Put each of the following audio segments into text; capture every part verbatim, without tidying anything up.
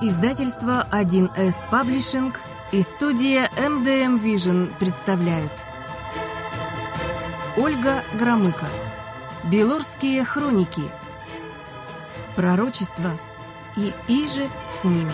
Издательство один эс Publishing и студия эм дэ эм Vision представляют. Ольга Громыко. Белорские хроники. Пророчество и иже с ними.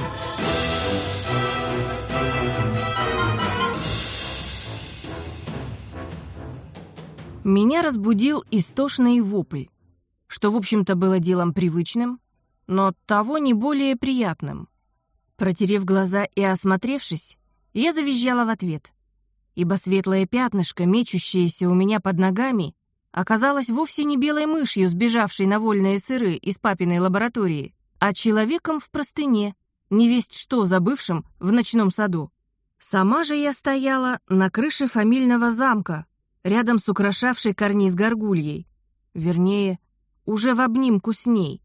Меня разбудил истошный вопль, что, в общем-то, было делом привычным, но того не более приятным. Протерев глаза и осмотревшись, я завизжала в ответ, ибо светлое пятнышко, мечущееся у меня под ногами, оказалось вовсе не белой мышью, сбежавшей на вольные сыры из папиной лаборатории, а человеком в простыне, невесть что забывшим в ночном саду. Сама же я стояла на крыше фамильного замка, рядом с украшавшей карниз горгульей, вернее, уже в обнимку с ней,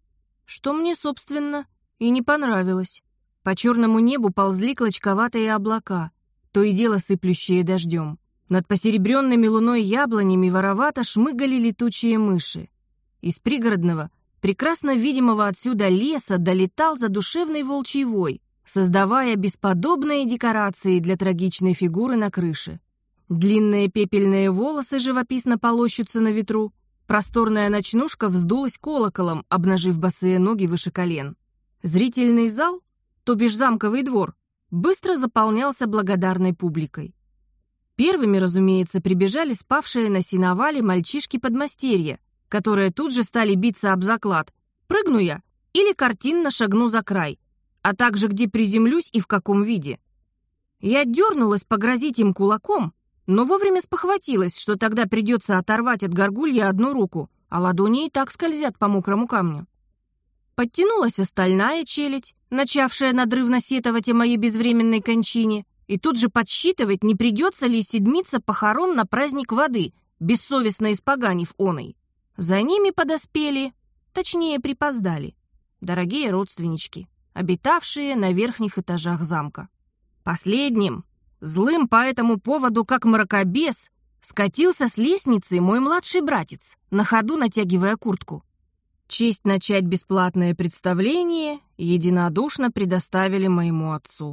что мне, собственно, и не понравилось. По черному небу ползли клочковатые облака, то и дело сыплющие дождем. Над посеребренными луной яблонями воровато шмыгали летучие мыши. Из пригородного, прекрасно видимого отсюда леса долетал задушевный волчий вой, создавая бесподобные декорации для трагичной фигуры на крыше. Длинные пепельные волосы живописно полощутся на ветру, просторная ночнушка вздулась колоколом, обнажив босые ноги выше колен. Зрительный зал, то бишь замковый двор, быстро заполнялся благодарной публикой. Первыми, разумеется, прибежали спавшие на сеновале мальчишки-подмастерья, которые тут же стали биться об заклад, прыгну я или картинно шагну за край, а также где приземлюсь и в каком виде. Я дернулась погрозить им кулаком, но вовремя спохватилась, что тогда придется оторвать от горгульи одну руку, а ладони и так скользят по мокрому камню. Подтянулась остальная челядь, начавшая надрывно сетовать о моей безвременной кончине, и тут же подсчитывать, не придется ли седмица похорон на праздник воды, бессовестно испоганив оной. За ними подоспели, точнее припоздали, дорогие родственнички, обитавшие на верхних этажах замка. Последним, злым по этому поводу, как мракобес, скатился с лестницы мой младший братец, на ходу натягивая куртку. Честь начать бесплатное представление единодушно предоставили моему отцу.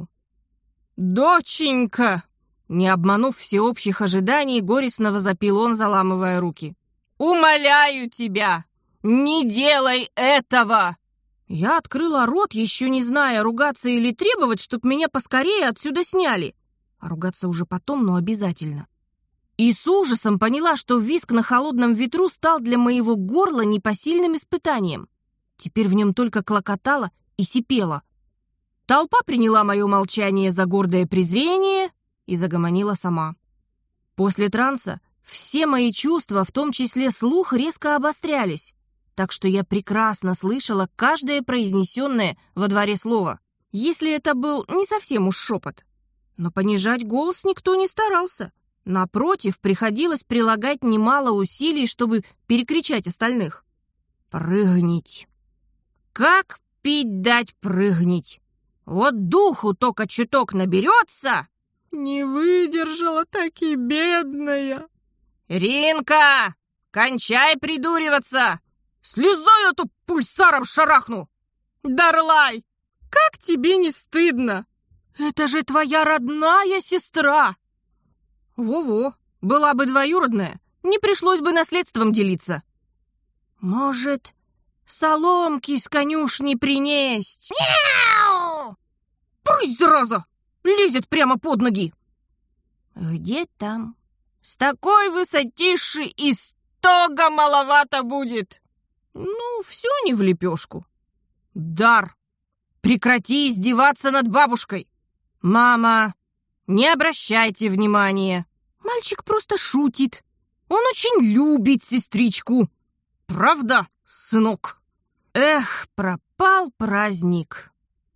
«Доченька!» Не обманув всеобщих ожиданий, горестно запил он, заламывая руки. «Умоляю тебя, не делай этого!» Я открыла рот, еще не зная, ругаться или требовать, чтоб меня поскорее отсюда сняли. А ругаться уже потом, но обязательно. И с ужасом поняла, что визг на холодном ветру стал для моего горла непосильным испытанием. Теперь в нем только клокотало и сипело. Толпа приняла мое молчание за гордое презрение и загомонила сама. После транса все мои чувства, в том числе слух, резко обострялись, так что я прекрасно слышала каждое произнесенное во дворе слово, если это был не совсем уж шепот. Но понижать голос никто не старался. Напротив, приходилось прилагать немало усилий, чтобы перекричать остальных. Прыгнить. Как пить дать прыгнить? Вот духу только чуток наберется. Не выдержала таки бедная. Ринка, кончай придуриваться. Слезай, а то пульсаром шарахну. Дарлай, как тебе не стыдно? Это же твоя родная сестра. Во-во, была бы двоюродная, не пришлось бы наследством делиться. Может, соломки с конюшни принесть? Мяу! Брысь, зараза! Лезет прямо под ноги. Где там? С такой высотиши и стога маловато будет. Ну, все не в лепешку. Дар, прекрати издеваться над бабушкой. Мама, не обращайте внимания. Мальчик просто шутит. Он очень любит сестричку. Правда, сынок? Эх, пропал праздник.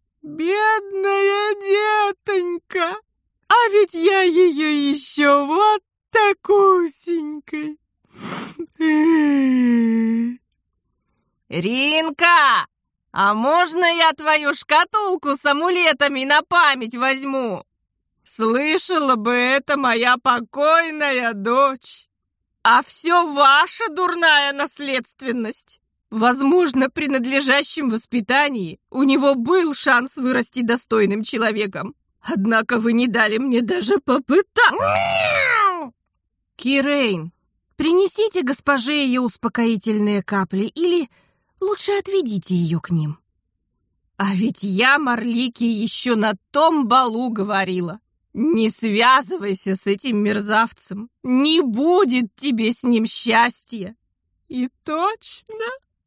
Бедная детонька. А ведь я ее еще вот такусенькой. Ринка, а можно я твою шкатулку с амулетами на память возьму? Слышала бы это моя покойная дочь. А все ваша дурная наследственность. Возможно, при надлежащем воспитании у него был шанс вырасти достойным человеком. Однако вы не дали мне даже попытаться. Кирейн, принесите госпоже ее успокоительные капли или лучше отведите ее к ним. А ведь я Марлике еще на том балу говорила. Не связывайся с этим мерзавцем. Не будет тебе с ним счастья. И точно.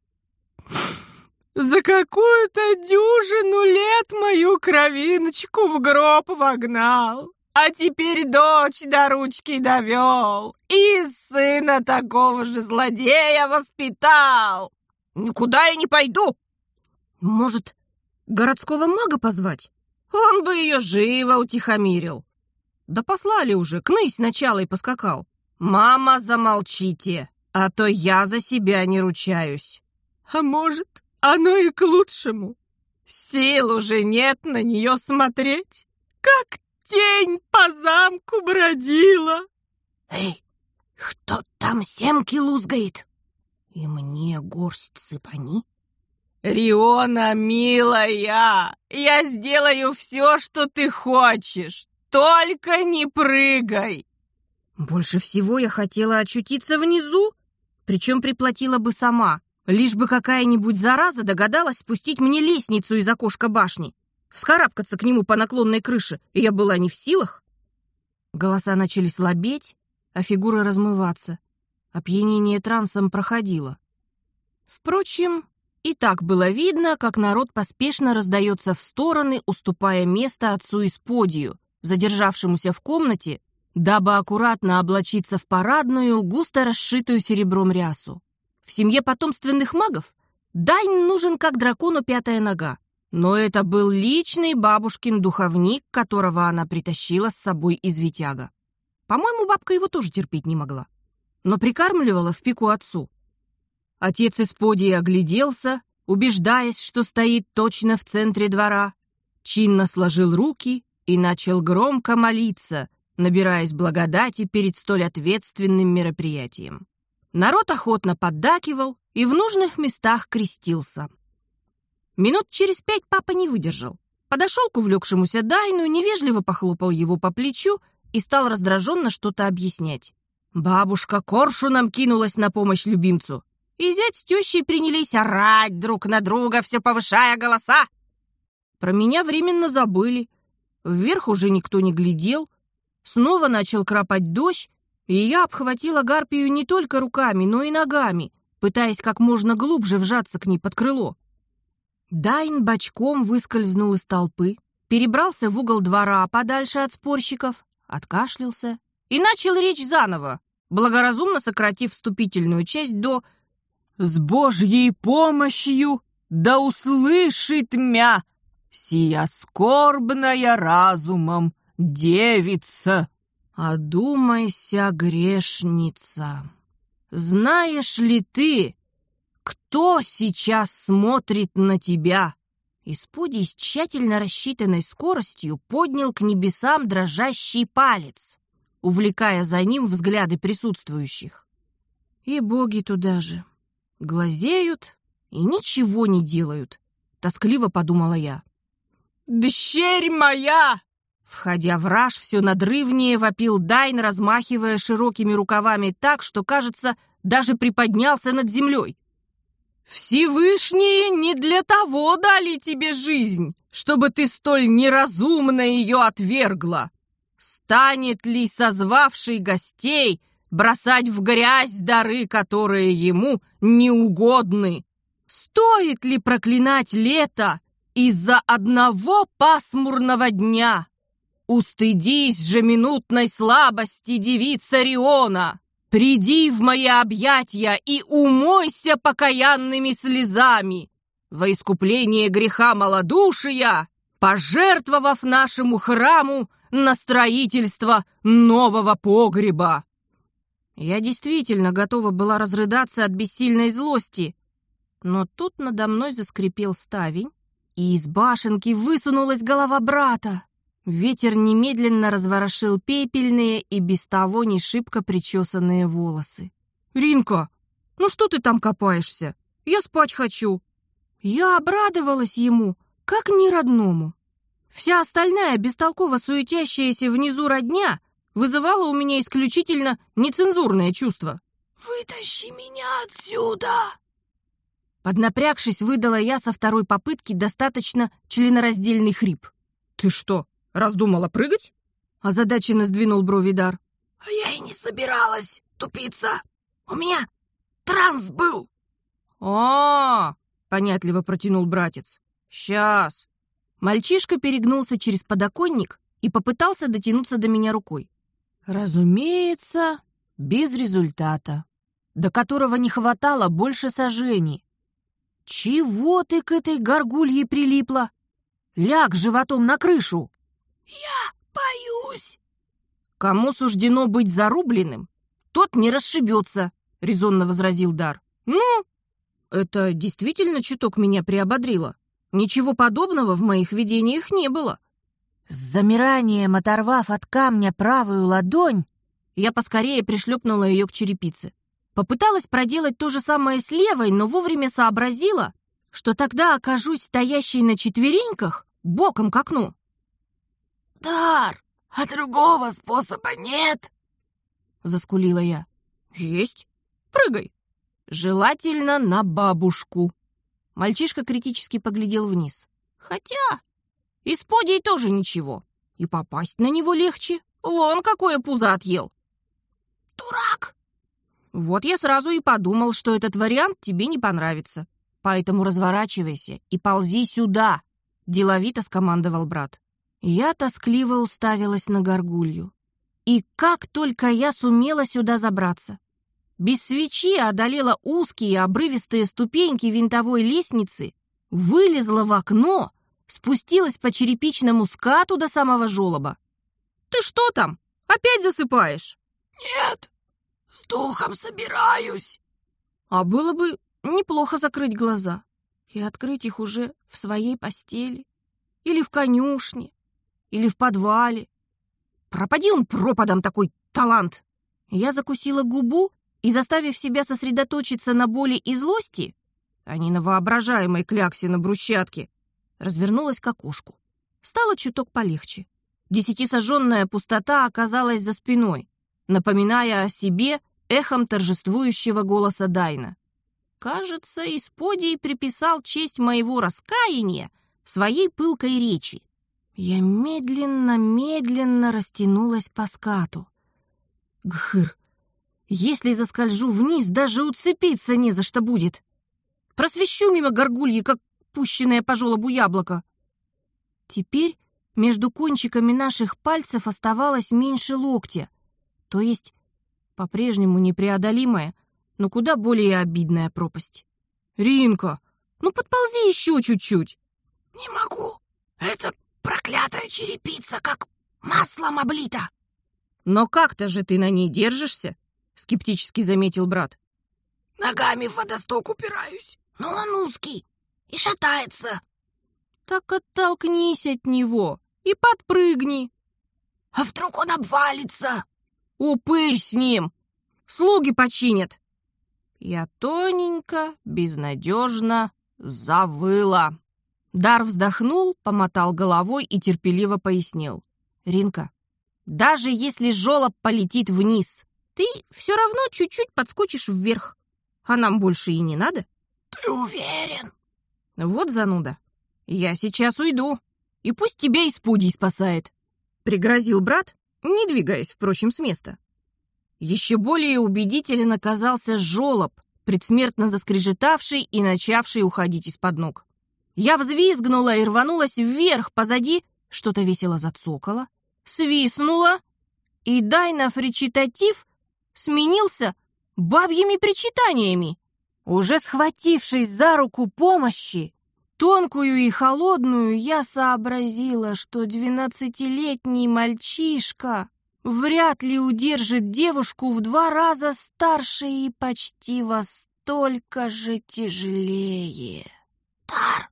За какую-то дюжину лет мою кровиночку в гроб вогнал, а теперь дочь до ручки довел и сына такого же злодея воспитал. Никуда я не пойду. Может, городского мага позвать? Он бы ее живо утихомирил. Да послали уже, князь сначала и поскакал. Мама, замолчите, а то я за себя не ручаюсь. А может, оно и к лучшему. Сил уже нет на нее смотреть, как тень по замку бродила. Эй, кто там семки лузгает? И мне горсть сыпани. Риона, милая, я сделаю все, что ты хочешь, только не прыгай. Больше всего я хотела очутиться внизу, причем приплатила бы сама, лишь бы какая-нибудь зараза догадалась спустить мне лестницу из окошка башни, вскарабкаться к нему по наклонной крыше, и я была не в силах. Голоса начали слабеть, а фигуры размываться. Опьянение трансом проходило. Впрочем, и так было видно, как народ поспешно раздается в стороны, уступая место отцу Исподию, задержавшемуся в комнате, дабы аккуратно облачиться в парадную, густо расшитую серебром рясу. В семье потомственных магов Дайн нужен как дракону пятая нога, но это был личный бабушкин духовник, которого она притащила с собой из Витяга. По-моему, бабка его тоже терпеть не могла, но прикармливала в пику отцу. Отец Исподий огляделся, убеждаясь, что стоит точно в центре двора, чинно сложил руки и начал громко молиться, набираясь благодати перед столь ответственным мероприятием. Народ охотно поддакивал и в нужных местах крестился. Минут через пять папа не выдержал. Подошел к увлекшемуся Дайну, невежливо похлопал его по плечу и стал раздраженно что-то объяснять. Бабушка коршуном кинулась на помощь любимцу, и зять с тещей принялись орать друг на друга, все повышая голоса. Про меня временно забыли. Вверх уже никто не глядел. Снова начал крапать дождь, и я обхватила гарпию не только руками, но и ногами, пытаясь как можно глубже вжаться к ней под крыло. Дайн бочком выскользнул из толпы, перебрался в угол двора подальше от спорщиков, откашлялся и начал речь заново, благоразумно сократив вступительную часть до «С Божьей помощью да услышит мя сия скорбная разумом девица». «Одумайся, грешница, знаешь ли ты, кто сейчас смотрит на тебя?» Исподий с тщательно рассчитанной скоростью поднял к небесам дрожащий палец, увлекая за ним взгляды присутствующих. И боги туда же. Глазеют и ничего не делают, тоскливо подумала я. «Дщерь моя!» Входя в раж, все надрывнее вопил Дайн, размахивая широкими рукавами так, что, кажется, даже приподнялся над землей. «Всевышние не для того дали тебе жизнь, чтобы ты столь неразумно ее отвергла. Станет ли созвавший гостей бросать в грязь дары, которые ему неугодны? Стоит ли проклинать лето из-за одного пасмурного дня? Устыдись же минутной слабости, девица Риона! Приди в мои объятия и умойся покаянными слезами во искупление греха малодушия, пожертвовав нашему храму на строительство нового погреба». Я действительно готова была разрыдаться от бессильной злости, но тут надо мной заскрипел ставень, и из башенки высунулась голова брата. Ветер немедленно разворошил пепельные и без того не шибко причесанные волосы. «Ринка, ну что ты там копаешься? Я спать хочу». Я обрадовалась ему, как неродному. Вся остальная бестолково суетящаяся внизу родня вызывала у меня исключительно нецензурное чувство. «Вытащи меня отсюда!» Поднапрягшись, выдала я со второй попытки достаточно членораздельный хрип. «Ты что, раздумала прыгать?» Озадаченно сдвинул брови Дар. «А я и не собиралась, тупица! У меня транс был!» «А-а-а!» — понятливо протянул братец. «Сейчас!» Мальчишка перегнулся через подоконник и попытался дотянуться до меня рукой. Разумеется, без результата, до которого не хватало больше сажений. «Чего ты к этой горгулье прилипла? Ляг животом на крышу!» «Я боюсь!» «Кому суждено быть зарубленным, тот не расшибется», — резонно возразил Дар. «Ну, это действительно чуток меня приободрило. Ничего подобного в моих видениях не было». С замиранием оторвав от камня правую ладонь, я поскорее пришлепнула ее к черепице. Попыталась проделать то же самое с левой, но вовремя сообразила, что тогда окажусь стоящей на четвереньках боком к окну. «Дар, а другого способа нет?» — заскулила я. «Есть. Прыгай. Желательно на бабушку». Мальчишка критически поглядел вниз. «Хотя исподий тоже ничего. И попасть на него легче. Вон какое пузо отъел». «Дурак!» «Вот я сразу и подумал, что этот вариант тебе не понравится. Поэтому разворачивайся и ползи сюда», — деловито скомандовал брат. Я тоскливо уставилась на горгулью. И как только я сумела сюда забраться. Без свечи одолела узкие обрывистые ступеньки винтовой лестницы, вылезла в окно, спустилась по черепичному скату до самого желоба. «Ты что там? Опять засыпаешь?» «Нет, с духом собираюсь». А было бы неплохо закрыть глаза и открыть их уже в своей постели, или в конюшне, или в подвале. Пропади он пропадом, такой талант! Я закусила губу и, заставив себя сосредоточиться на боли и злости, а не на воображаемой кляксе на брусчатке, развернулась к окошку. Стало чуток полегче. Десятисожженная пустота оказалась за спиной, напоминая о себе эхом торжествующего голоса Дайна. Кажется, Исподий приписал честь моего раскаяния своей пылкой речи. Я медленно-медленно растянулась по скату. Гхыр, если заскольжу вниз, даже уцепиться не за что будет. Просвещу мимо горгульи, как пущенное по желобу яблоко. Теперь между кончиками наших пальцев оставалось меньше локтя, то есть по-прежнему непреодолимая, но куда более обидная пропасть. «Ринка, ну подползи еще чуть-чуть!» «Не могу, это проклятая черепица, как маслом облита!» «Но как-то же ты на ней держишься?» — скептически заметил брат. «Ногами в водосток упираюсь, но он узкий и шатается». «Так оттолкнись от него и подпрыгни». «А вдруг он обвалится?» «Упырь с ним! Слуги починят!» Я тоненько, безнадежно завыла. Дар вздохнул, помотал головой и терпеливо пояснил. «Ринка, даже если жолоб полетит вниз, ты все равно чуть-чуть подскочишь вверх. А нам больше и не надо». «Ты уверен?» «Вот зануда. Я сейчас уйду, и пусть тебя Исподий спасает», — пригрозил брат, не двигаясь, впрочем, с места. Еще более убедителен оказался жолоб, предсмертно заскрежетавший и начавший уходить из-под ног. Я взвизгнула и рванулась вверх, позади что-то весело зацокало, свистнула, и Дайнов речитатив сменился бабьими причитаниями. Уже схватившись за руку помощи, тонкую и холодную, я сообразила, что двенадцатилетний мальчишка вряд ли удержит девушку в два раза старше и почти во столько же тяжелее. «Дар!»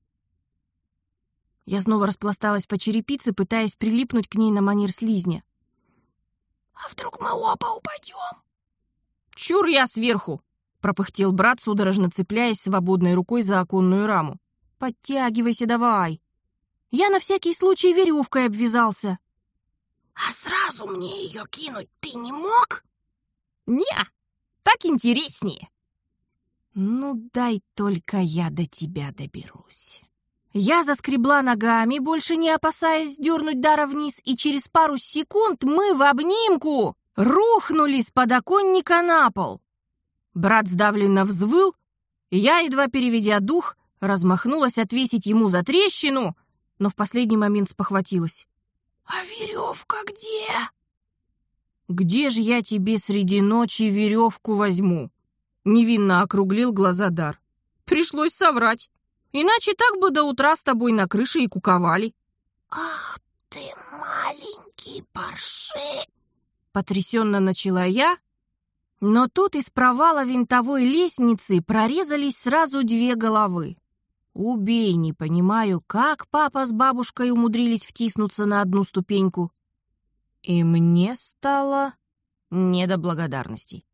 Я снова распласталась по черепице, пытаясь прилипнуть к ней на манер слизня. «А вдруг мы оба упадем?» «Чур я сверху! пропыхтел брат, судорожно цепляясь свободной рукой за оконную раму. «Подтягивайся давай!» Я на всякий случай веревкой обвязался. «А сразу мне ее кинуть ты не мог?» «Не, так интереснее». «Ну, дай только я до тебя доберусь». Я заскребла ногами, больше не опасаясь дернуть Дара вниз, и через пару секунд мы в обнимку рухнули с подоконника на пол. Брат сдавленно взвыл, я, едва переведя дух, размахнулась отвесить ему за трещину, но в последний момент спохватилась. «А веревка где?» «Где же я тебе среди ночи веревку возьму?» Невинно округлил глаза Дар. «Пришлось соврать. Иначе так бы до утра с тобой на крыше и куковали». «Ах ты, маленький парши!» Потрясенно начала я, но тут из провала винтовой лестницы прорезались сразу две головы. Убей, не понимаю, как папа с бабушкой умудрились втиснуться на одну ступеньку. И мне стало не до благодарности.